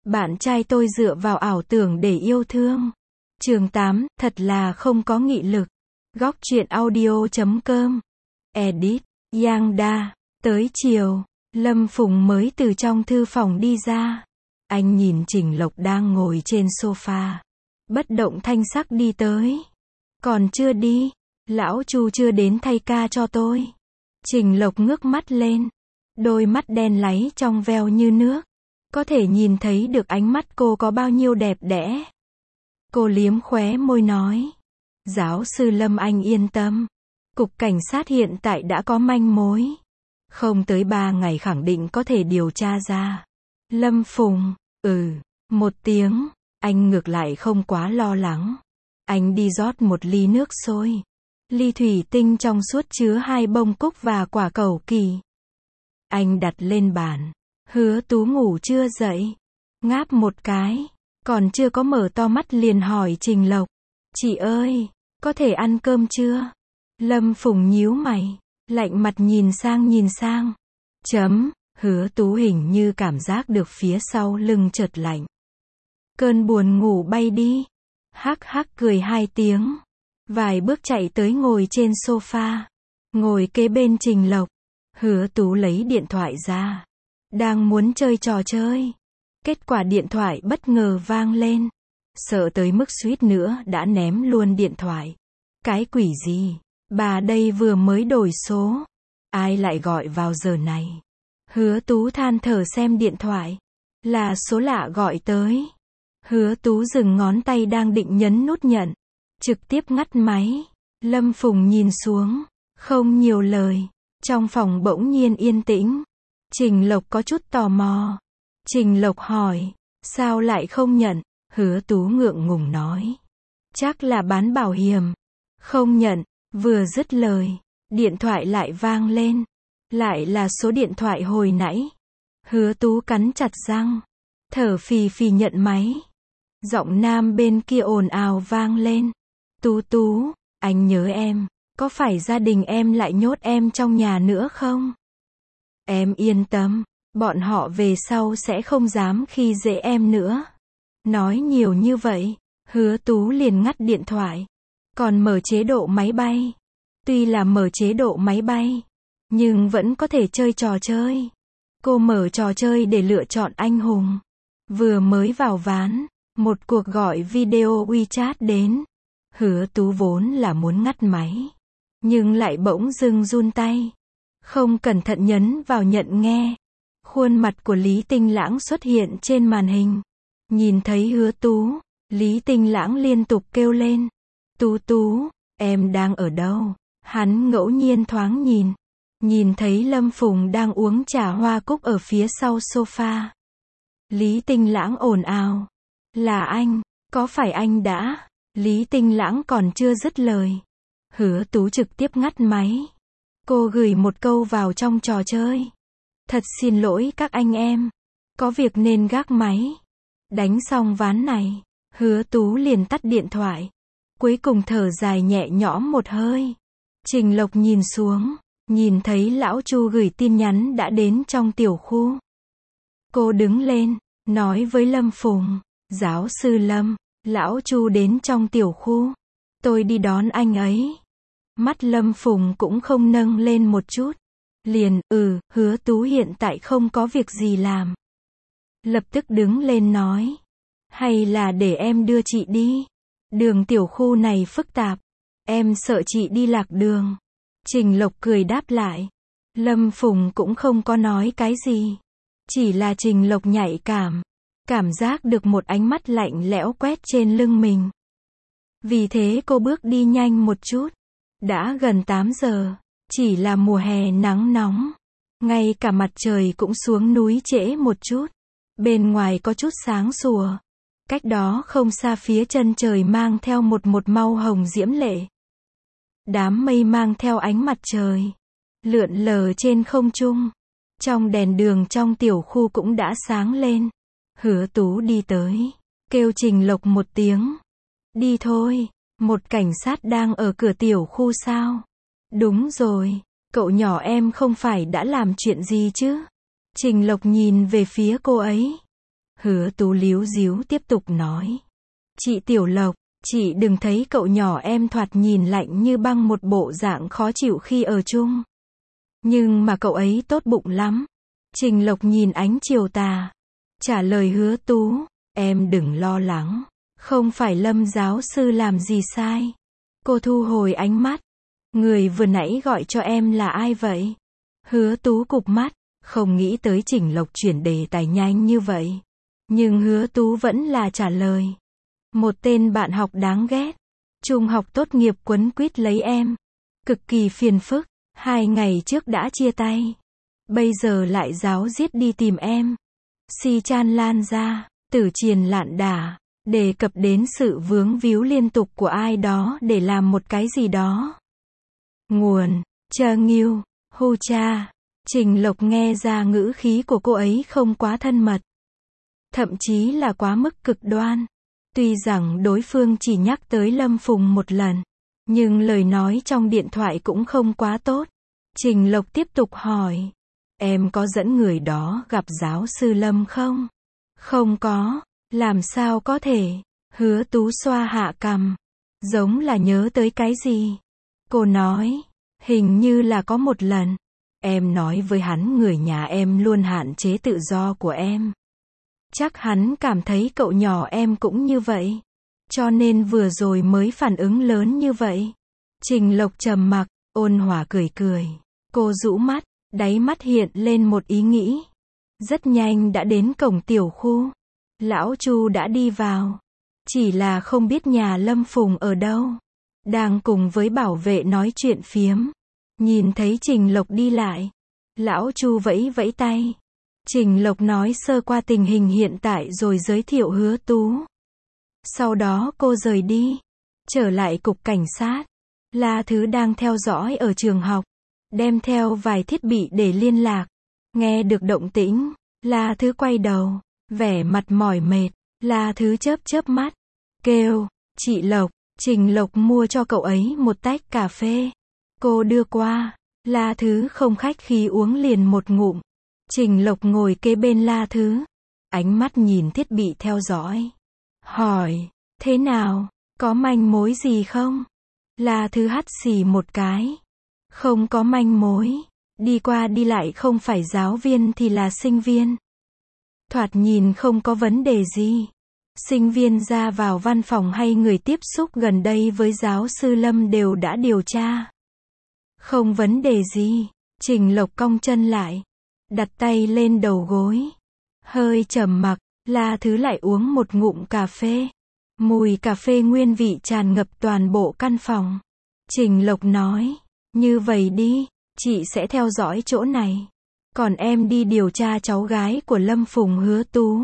Bạn trai tôi dựa vào ảo tưởng để yêu thương. Chương 8, thật là không có nghị lực. Góc truyện audio.com. Edit, Giang Đa. Tới chiều, Lâm Phùng mới từ trong thư phòng đi ra. Anh nhìn Trình Lộc đang ngồi trên sofa. Bất động thanh sắc đi tới. Còn chưa đi, lão Chu chưa đến thay ca cho tôi. Trình Lộc ngước mắt lên. Đôi mắt đen láy trong veo như nước. Có thể nhìn thấy được ánh mắt cô có bao nhiêu đẹp đẽ. Cô liếm khóe môi nói. Giáo sư Lâm anh yên tâm. Cục cảnh sát hiện tại đã có manh mối. Không tới 3 ngày khẳng định có thể điều tra ra. Lâm Phùng, một tiếng, anh ngược lại không quá lo lắng. Anh đi rót một ly nước sôi. Ly thủy tinh trong suốt chứa 2 bông cúc và quả cẩu kỳ. Anh đặt lên bàn. Hứa Tú ngủ chưa dậy. Ngáp một cái. Còn chưa có mở to mắt liền hỏi Trình Lộc. Chị ơi, có thể ăn cơm chưa? Lâm Phùng nhíu mày. Lạnh mặt nhìn sang. Hứa Tú hình như cảm giác được phía sau lưng chợt lạnh. Cơn buồn ngủ bay đi. Hắc hắc cười 2 tiếng. Vài bước chạy tới ngồi trên sofa. Ngồi kế bên Trình Lộc. Hứa Tú lấy điện thoại ra. Đang muốn chơi trò chơi. Kết quả điện thoại bất ngờ vang lên. Sợ tới mức suýt nữa đã ném luôn điện thoại. Cái quỷ gì? Bà đây vừa mới đổi số. Ai lại gọi vào giờ này? Hứa Tú than thở xem điện thoại. Là số lạ gọi tới. Hứa Tú dừng ngón tay đang định nhấn nút nhận. Trực tiếp ngắt máy. Lâm Phùng nhìn xuống. Không nhiều lời. Trong phòng bỗng nhiên yên tĩnh. Trình Lộc có chút tò mò. Trình Lộc hỏi. Sao lại không nhận? Hứa Tú ngượng ngùng nói. Chắc là bán bảo hiểm. Không nhận. Vừa dứt lời. Điện thoại lại vang lên. Lại là số điện thoại hồi nãy. Hứa Tú cắn chặt răng. Thở phì phì nhận máy. Giọng nam bên kia ồn ào vang lên. Tú, anh nhớ em. Có phải gia đình em lại nhốt em trong nhà nữa không? Em yên tâm. Bọn họ về sau sẽ không dám khi dễ em nữa. Nói nhiều như vậy. Hứa Tú liền ngắt điện thoại. Còn mở chế độ máy bay. Tuy là mở chế độ máy bay. Nhưng vẫn có thể chơi trò chơi. Cô mở trò chơi để lựa chọn anh hùng. Vừa mới vào ván. Một cuộc gọi video WeChat đến. Hứa Tú vốn là muốn ngắt máy. Nhưng lại bỗng dưng run tay. Không cẩn thận nhấn vào nhận nghe. Khuôn mặt của Lý Tinh Lãng xuất hiện trên màn hình. Nhìn thấy Hứa Tú. Lý Tinh Lãng liên tục kêu lên. Tú, em đang ở đâu? Hắn ngẫu nhiên thoáng nhìn. Nhìn thấy Lâm Phùng đang uống trà hoa cúc ở phía sau sofa. Lý Tinh Lãng ồn ào. Là anh, có phải anh đã? Lý Tinh Lãng còn chưa dứt lời. Hứa Tú trực tiếp ngắt máy. Cô gửi một câu vào trong trò chơi. Thật xin lỗi các anh em. Có việc nên gác máy. Đánh xong ván này. Hứa Tú liền tắt điện thoại. Cuối cùng thở dài nhẹ nhõm một hơi. Trình Lộc nhìn xuống. Nhìn thấy lão Chu gửi tin nhắn đã đến trong tiểu khu. Cô đứng lên. Nói với Lâm Phùng. Giáo sư Lâm. Lão Chu đến trong tiểu khu. Tôi đi đón anh ấy. Mắt Lâm Phùng cũng không nâng lên một chút. Liền, Hứa Tú hiện tại không có việc gì làm. Lập tức đứng lên nói. Hay là để em đưa chị đi. Đường tiểu khu này phức tạp. Em sợ chị đi lạc đường. Trình Lộc cười đáp lại. Lâm Phùng cũng không có nói cái gì. Chỉ là Trình Lộc nhạy cảm. Cảm giác được một ánh mắt lạnh lẽo quét trên lưng mình. Vì thế cô bước đi nhanh một chút. Đã gần 8 giờ. Chỉ là mùa hè nắng nóng. Ngay cả mặt trời cũng xuống núi trễ một chút. Bên ngoài có chút sáng sủa. Cách đó không xa phía chân trời mang theo một màu hồng diễm lệ. Đám mây mang theo ánh mặt trời. Lượn lờ trên không trung. Trong đèn đường trong tiểu khu cũng đã sáng lên. Hứa Tú đi tới. Kêu Trình Lộc một tiếng. Đi thôi. Một cảnh sát đang ở cửa tiểu khu sao? Đúng rồi. Cậu nhỏ em không phải đã làm chuyện gì chứ? Trình Lộc nhìn về phía cô ấy. Hứa Tú líu díu tiếp tục nói. Chị Tiểu Lộc, chị đừng thấy cậu nhỏ em thoạt nhìn lạnh như băng một bộ dạng khó chịu khi ở chung. Nhưng mà cậu ấy tốt bụng lắm. Trình Lộc nhìn ánh chiều tà. Trả lời Hứa Tú, em đừng lo lắng. Không phải Lâm giáo sư làm gì sai. Cô thu hồi ánh mắt. Người vừa nãy gọi cho em là ai vậy? Hứa Tú cụp mắt, không nghĩ tới Trình Lộc chuyển đề tài nhanh như vậy. Nhưng Hứa Tú vẫn là trả lời. Một tên bạn học đáng ghét. Trung học tốt nghiệp quấn quýt lấy em. Cực kỳ phiền phức. 2 ngày trước đã chia tay. Bây giờ lại ráo riết đi tìm em. Si chan lan ra, tử triền lạn đả, đề cập đến sự vướng víu liên tục của ai đó để làm một cái gì đó. Nguồn, Chờ Nghiêu, Hu Cha. Trình Lộc nghe ra ngữ khí của cô ấy không quá thân mật. Thậm chí là quá mức cực đoan. Tuy rằng đối phương chỉ nhắc tới Lâm Phùng một lần. Nhưng lời nói trong điện thoại cũng không quá tốt. Trình Lộc tiếp tục hỏi. Em có dẫn người đó gặp giáo sư Lâm không? Không có. Làm sao có thể? Hứa Tú xoa hạ cằm. Giống là nhớ tới cái gì? Cô nói. Hình như là có một lần. Em nói với hắn người nhà em luôn hạn chế tự do của em. Chắc hắn cảm thấy cậu nhỏ em cũng như vậy. Cho nên vừa rồi mới phản ứng lớn như vậy. Trình Lộc trầm mặc, ôn hòa cười cười. Cô rũ mắt, đáy mắt hiện lên một ý nghĩ. Rất nhanh đã đến cổng tiểu khu. Lão Chu đã đi vào. Chỉ là không biết nhà Lâm Phùng ở đâu. Đang cùng với bảo vệ nói chuyện phiếm. Nhìn thấy Trình Lộc đi lại. Lão Chu vẫy vẫy tay. Trình Lộc nói sơ qua tình hình hiện tại rồi giới thiệu Hứa Tú. Sau đó cô rời đi. Trở lại cục cảnh sát. La Thứ đang theo dõi ở trường học. Đem theo vài thiết bị để liên lạc. Nghe được động tĩnh. La Thứ quay đầu. Vẻ mặt mỏi mệt. La Thứ chớp chớp mắt. Kêu. Chị Lộc. Trình Lộc mua cho cậu ấy một tách cà phê. Cô đưa qua. La Thứ không khách khí uống liền một ngụm. Trình Lộc ngồi kế bên La Thứ. Ánh mắt nhìn thiết bị theo dõi. Hỏi. Thế nào? Có manh mối gì không? La Thứ hắt xì một cái. Không có manh mối. Đi qua đi lại không phải giáo viên thì là sinh viên. Thoạt nhìn không có vấn đề gì. Sinh viên ra vào văn phòng hay người tiếp xúc gần đây với giáo sư Lâm đều đã điều tra. Không vấn đề gì. Trình Lộc cong chân lại. Đặt tay lên đầu gối. Hơi trầm mặc. La Thứ lại uống một ngụm cà phê. Mùi cà phê nguyên vị tràn ngập toàn bộ căn phòng. Trình Lộc nói. Như vậy đi. Chị sẽ theo dõi chỗ này. Còn em đi điều tra cháu gái của Lâm Phùng Hứa Tú.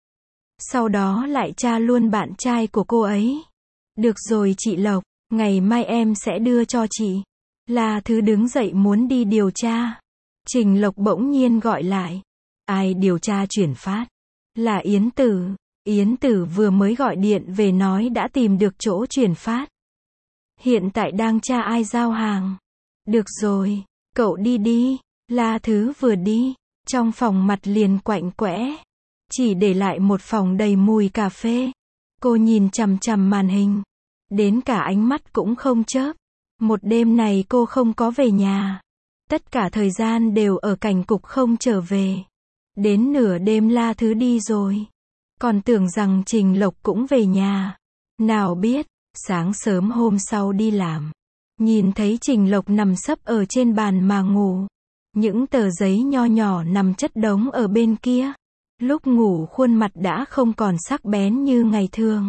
Sau đó lại tra luôn bạn trai của cô ấy. Được rồi chị Lộc. Ngày mai em sẽ đưa cho chị. La Thứ đứng dậy muốn đi điều tra. Trình Lộc bỗng nhiên gọi lại. Ai điều tra chuyển phát? Là Yến Tử. Yến Tử vừa mới gọi điện về nói đã tìm được chỗ chuyển phát. Hiện tại đang tra ai giao hàng. Được rồi, cậu đi đi. La Thứ vừa đi, trong phòng mặt liền quạnh quẽ. Chỉ để lại một phòng đầy mùi cà phê. Cô nhìn chằm chằm màn hình. Đến cả ánh mắt cũng không chớp. Một đêm này cô không có về nhà. Tất cả thời gian đều ở cảnh cục không trở về. Đến nửa đêm La Thứ đi rồi. Còn tưởng rằng Trình Lộc cũng về nhà. Nào biết, sáng sớm hôm sau đi làm. Nhìn thấy Trình Lộc nằm sấp ở trên bàn mà ngủ. Những tờ giấy nho nhỏ nằm chất đống ở bên kia. Lúc ngủ khuôn mặt đã không còn sắc bén như ngày thường.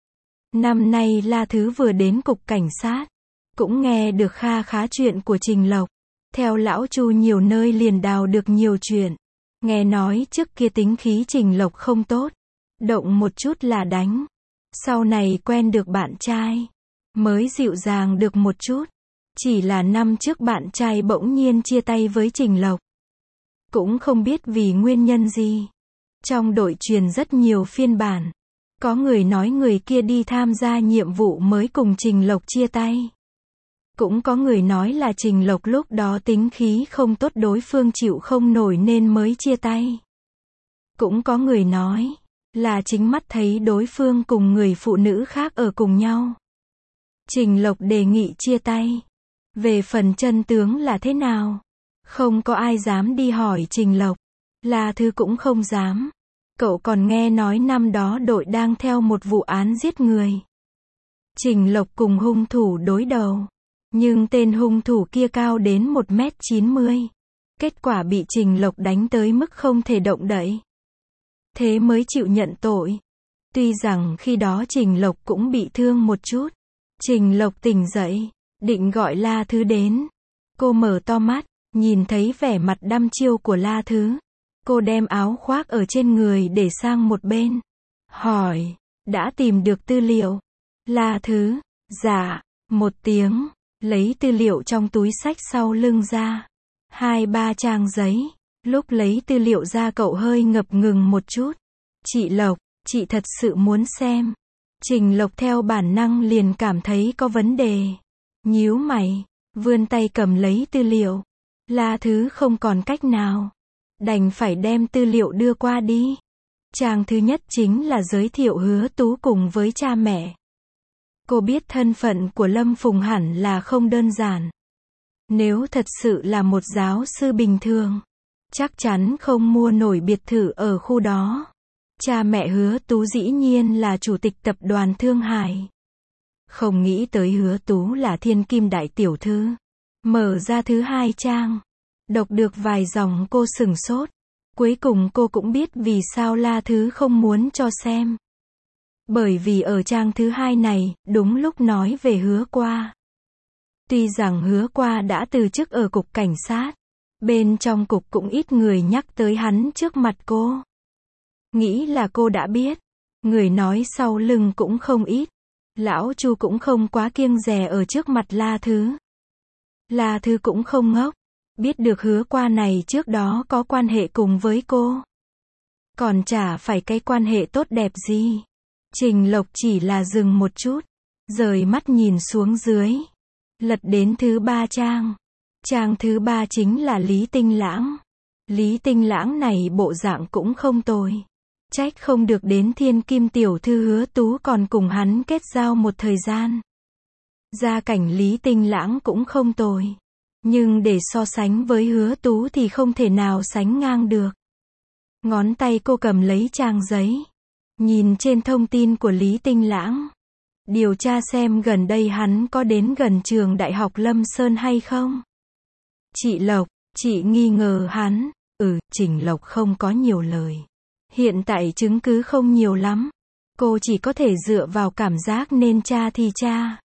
Năm nay La Thứ vừa đến cục cảnh sát. Cũng nghe được kha khá chuyện của Trình Lộc. Theo lão Chu nhiều nơi liền đào được nhiều chuyện. Nghe nói trước kia tính khí Trình Lộc không tốt. Động một chút là đánh. Sau này quen được bạn trai. Mới dịu dàng được một chút. Chỉ là năm trước bạn trai bỗng nhiên chia tay với Trình Lộc. Cũng không biết vì nguyên nhân gì. Trong đội truyền rất nhiều phiên bản. Có người nói người kia đi tham gia nhiệm vụ mới cùng Trình Lộc chia tay. Cũng có người nói là Trình Lộc lúc đó tính khí không tốt đối phương chịu không nổi nên mới chia tay. Cũng có người nói, là chính mắt thấy đối phương cùng người phụ nữ khác ở cùng nhau. Trình Lộc đề nghị chia tay. Về phần chân tướng là thế nào? Không có ai dám đi hỏi Trình Lộc. La Thứ cũng không dám. Cậu còn nghe nói năm đó đội đang theo một vụ án giết người. Trình Lộc cùng hung thủ đối đầu. Nhưng tên hung thủ kia cao đến 1m90. Kết quả bị Trình Lộc đánh tới mức không thể động đậy. Thế mới chịu nhận tội. Tuy rằng khi đó Trình Lộc cũng bị thương một chút. Trình Lộc tỉnh dậy, định gọi La Thứ đến. Cô mở to mắt, nhìn thấy vẻ mặt đăm chiêu của La Thứ. Cô đem áo khoác ở trên người để sang một bên. Hỏi, đã tìm được tư liệu? La Thứ, dạ, một tiếng, lấy tư liệu trong túi xách sau lưng ra. 2-3 trang giấy. Lúc lấy tư liệu ra cậu hơi ngập ngừng một chút. Chị Lộc, chị thật sự muốn xem. Trình Lộc theo bản năng liền cảm thấy có vấn đề. Nhíu mày, vươn tay cầm lấy tư liệu. La Thứ không còn cách nào. Đành phải đem tư liệu đưa qua đi. Trang thứ nhất chính là giới thiệu Hứa Tú cùng với cha mẹ. Cô biết thân phận của Lâm Phùng hẳn là không đơn giản. Nếu thật sự là một giáo sư bình thường, chắc chắn không mua nổi biệt thự ở khu đó. Cha mẹ Hứa Tú dĩ nhiên là chủ tịch tập đoàn Thương Hải. Không nghĩ tới Hứa Tú là thiên kim đại tiểu thư. Mở ra thứ 2 trang. Đọc được vài dòng cô sửng sốt. Cuối cùng cô cũng biết vì sao La Thứ không muốn cho xem. Bởi vì ở trang thứ 2 này, đúng lúc nói về Hứa Qua. Tuy rằng Hứa Qua đã từ chức ở cục cảnh sát. Bên trong cục cũng ít người nhắc tới hắn trước mặt cô. Nghĩ là cô đã biết. Người nói sau lưng cũng không ít. Lão Chu cũng không quá kiêng dè ở trước mặt La Thứ. La Thứ cũng không ngốc. Biết được Hứa Qua này trước đó có quan hệ cùng với cô. Còn chả phải cái quan hệ tốt đẹp gì. Trình Lộc chỉ là dừng một chút. Rời mắt nhìn xuống dưới. Lật đến thứ 3 trang. Trang thứ 3 chính là Lý Tinh Lãng. Lý Tinh Lãng này bộ dạng cũng không tồi. Trách không được đến thiên kim tiểu thư Hứa Tú còn cùng hắn kết giao một thời gian. Gia cảnh Lý Tinh Lãng cũng không tồi. Nhưng để so sánh với Hứa Tú thì không thể nào sánh ngang được. Ngón tay cô cầm lấy trang giấy. Nhìn trên thông tin của Lý Tinh Lãng. Điều tra xem gần đây hắn có đến gần trường đại học Lâm Sơn hay không. Chị Lộc, chị nghi ngờ hắn. Trình Lộc không có nhiều lời. Hiện tại chứng cứ không nhiều lắm. Cô chỉ có thể dựa vào cảm giác nên tra thì tra.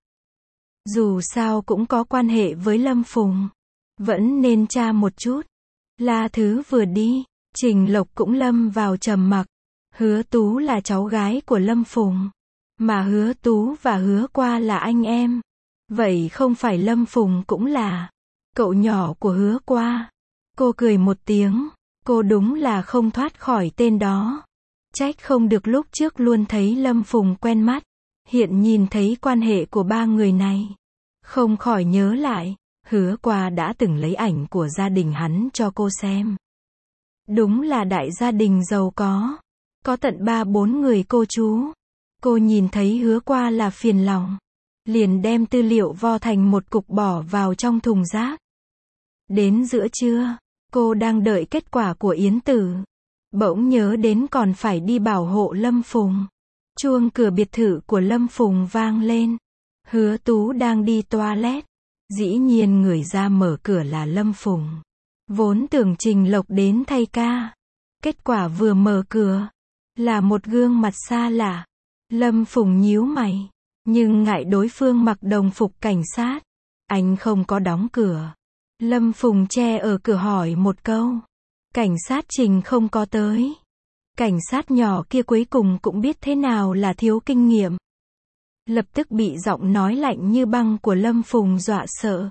Dù sao cũng có quan hệ với Lâm Phùng. Vẫn nên tra một chút. La Thứ vừa đi, Trình Lộc cũng lâm vào trầm mặc. Hứa Tú là cháu gái của Lâm Phùng. Mà Hứa Tú và Hứa Qua là anh em. Vậy không phải Lâm Phùng cũng là cậu nhỏ của Hứa Qua. Cô cười một tiếng. Cô đúng là không thoát khỏi tên đó. Trách không được lúc trước luôn thấy Lâm Phùng quen mắt. Hiện nhìn thấy quan hệ của ba người này. Không khỏi nhớ lại. Hứa Qua đã từng lấy ảnh của gia đình hắn cho cô xem. Đúng là đại gia đình giàu có. Có tận 3-4 người cô chú. Cô nhìn thấy Hứa Qua là phiền lòng. Liền đem tư liệu vo thành một cục bỏ vào trong thùng rác. Đến giữa trưa, cô đang đợi kết quả của yến tử. Bỗng nhớ đến còn phải đi bảo hộ Lâm Phùng. Chuông cửa biệt thự của Lâm Phùng vang lên. Hứa Tú đang đi toilet. Dĩ nhiên người ra mở cửa là Lâm Phùng. Vốn tưởng Trình Lộc đến thay ca. Kết quả vừa mở cửa là một gương mặt xa lạ. Lâm Phùng nhíu mày. Nhưng ngại đối phương mặc đồng phục cảnh sát. Anh không có đóng cửa. Lâm Phùng che ở cửa hỏi một câu. Cảnh sát Trình không có tới. Cảnh sát nhỏ kia cuối cùng cũng biết thế nào là thiếu kinh nghiệm. Lập tức bị giọng nói lạnh như băng của Lâm Phùng dọa sợ.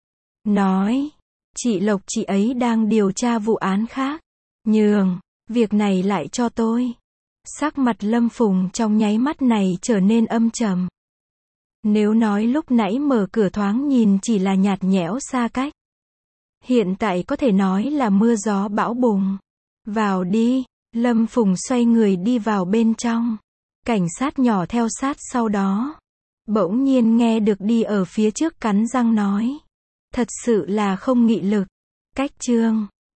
Nói, chị Lộc chị ấy đang điều tra vụ án khác. Nhường, việc này lại cho tôi. Sắc mặt Lâm Phùng trong nháy mắt này trở nên âm trầm. Nếu nói lúc nãy mở cửa thoáng nhìn chỉ là nhạt nhẽo xa cách. Hiện tại có thể nói là mưa gió bão bùng. Vào đi, Lâm Phùng xoay người đi vào bên trong. Cảnh sát nhỏ theo sát sau đó. Bỗng nhiên nghe được đi ở phía trước cắn răng nói. Thật sự là không nghị lực. Cách chương